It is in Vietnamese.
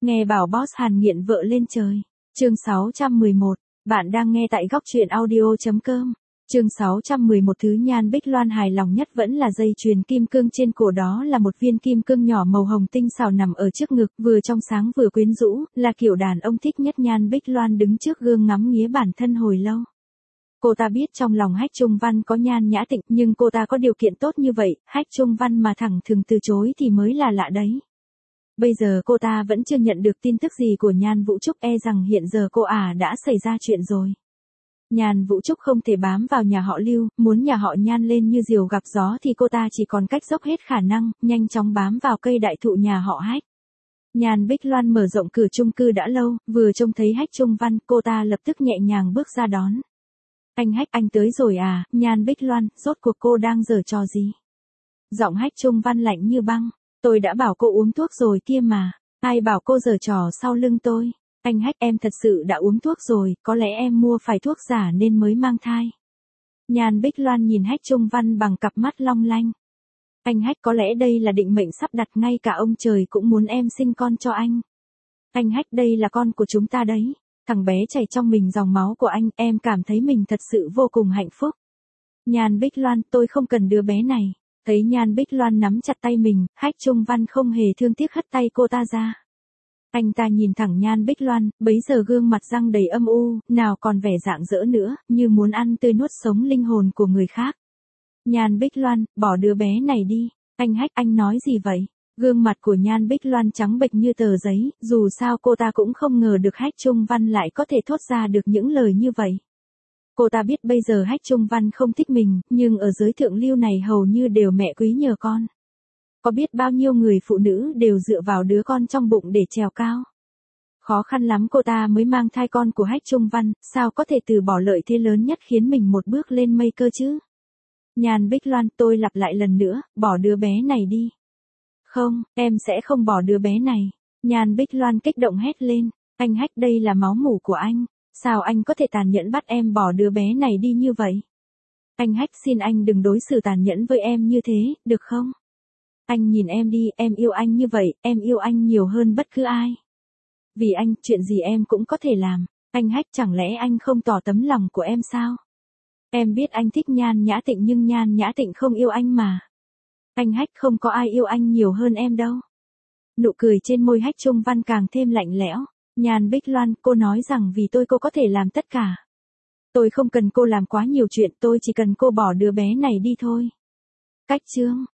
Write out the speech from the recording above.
Nghe bảo boss Hàn nghiện vợ lên trời. Chương 611. Bạn đang nghe tại góc truyện audio.com. Chương 611. Thứ Nhan Bích Loan hài lòng nhất vẫn là dây chuyền kim cương trên cổ, đó là một viên kim cương nhỏ màu hồng tinh xảo nằm ở trước ngực, vừa trong sáng vừa quyến rũ, là kiểu đàn ông thích nhất. Nhan Bích Loan đứng trước gương ngắm nghía bản thân hồi lâu. Cô ta biết trong lòng Hách Trung Văn có Nhan Nhã Tịnh, nhưng cô ta có điều kiện tốt như vậy, Hách Trung Văn mà thẳng thừng từ chối thì mới là lạ đấy. Bây giờ cô ta vẫn chưa nhận được tin tức gì của Nhan Vũ Trúc, e rằng hiện giờ cô đã xảy ra chuyện rồi. Nhan Vũ Trúc không thể bám vào nhà họ Lưu, muốn nhà họ Nhan lên như diều gặp gió thì cô ta chỉ còn cách dốc hết khả năng, nhanh chóng bám vào cây đại thụ nhà họ Hách. Nhan Bích Loan mở rộng cửa chung cư đã lâu, vừa trông thấy Hách Trung Văn, cô ta lập tức nhẹ nhàng bước ra đón. Anh Hách, anh tới rồi à? Nhan Bích Loan, rốt cuộc cô đang giở trò gì? Giọng Hách Trung Văn lạnh như băng. Tôi đã bảo cô uống thuốc rồi kia mà. Ai bảo cô giở trò sau lưng tôi? Anh Hách, em thật sự đã uống thuốc rồi, có lẽ em mua phải thuốc giả nên mới mang thai. Nhan Bích Loan nhìn Hách Trung Văn bằng cặp mắt long lanh. Anh Hách, có lẽ đây là định mệnh sắp đặt, ngay cả ông trời cũng muốn em sinh con cho anh. Anh Hách, đây là con của chúng ta đấy. Thằng bé chảy trong mình dòng máu của anh, em cảm thấy mình thật sự vô cùng hạnh phúc. Nhan Bích Loan, tôi không cần đứa bé này. Thấy Nhan Bích Loan nắm chặt tay mình, Hách Trung Văn không hề thương tiếc hất tay cô ta ra. Anh ta nhìn thẳng Nhan Bích Loan, bấy giờ gương mặt răng đầy âm u, nào còn vẻ rạng rỡ nữa, như muốn ăn tươi nuốt sống linh hồn của người khác. Nhan Bích Loan, bỏ đứa bé này đi. Anh Hách, anh nói gì vậy? Gương mặt của Nhan Bích Loan trắng bệch như tờ giấy, dù sao cô ta cũng không ngờ được Hách Trung Văn lại có thể thốt ra được những lời như vậy. Cô ta biết bây giờ Hách Trung Văn không thích mình, nhưng ở giới thượng lưu này hầu như đều mẹ quý nhờ con. Có biết bao nhiêu người phụ nữ đều dựa vào đứa con trong bụng để trèo cao. Khó khăn lắm cô ta mới mang thai con của Hách Trung Văn, sao có thể từ bỏ lợi thế lớn nhất khiến mình một bước lên mây cơ chứ? Nhan Bích Loan, tôi lặp lại lần nữa, bỏ đứa bé này đi. Không, em sẽ không bỏ đứa bé này. Nhan Bích Loan kích động hét lên. Anh Hách, đây là máu mủ của anh. Sao anh có thể tàn nhẫn bắt em bỏ đứa bé này đi như vậy? Anh Hách, xin anh đừng đối xử tàn nhẫn với em như thế, được không? Anh nhìn em đi, em yêu anh như vậy, em yêu anh nhiều hơn bất cứ ai. Vì anh, chuyện gì em cũng có thể làm. Anh Hách, chẳng lẽ anh không tỏ tấm lòng của em sao? Em biết anh thích Nhan Nhã Tịnh nhưng Nhan Nhã Tịnh không yêu anh mà. Anh Hách, không có ai yêu anh nhiều hơn em đâu. Nụ cười trên môi Hách Trung Văn càng thêm lạnh lẽo. Nhan Bích Loan, cô nói rằng vì tôi cô có thể làm tất cả. Tôi không cần cô làm quá nhiều chuyện, tôi chỉ cần cô bỏ đứa bé này đi thôi. Cách chương.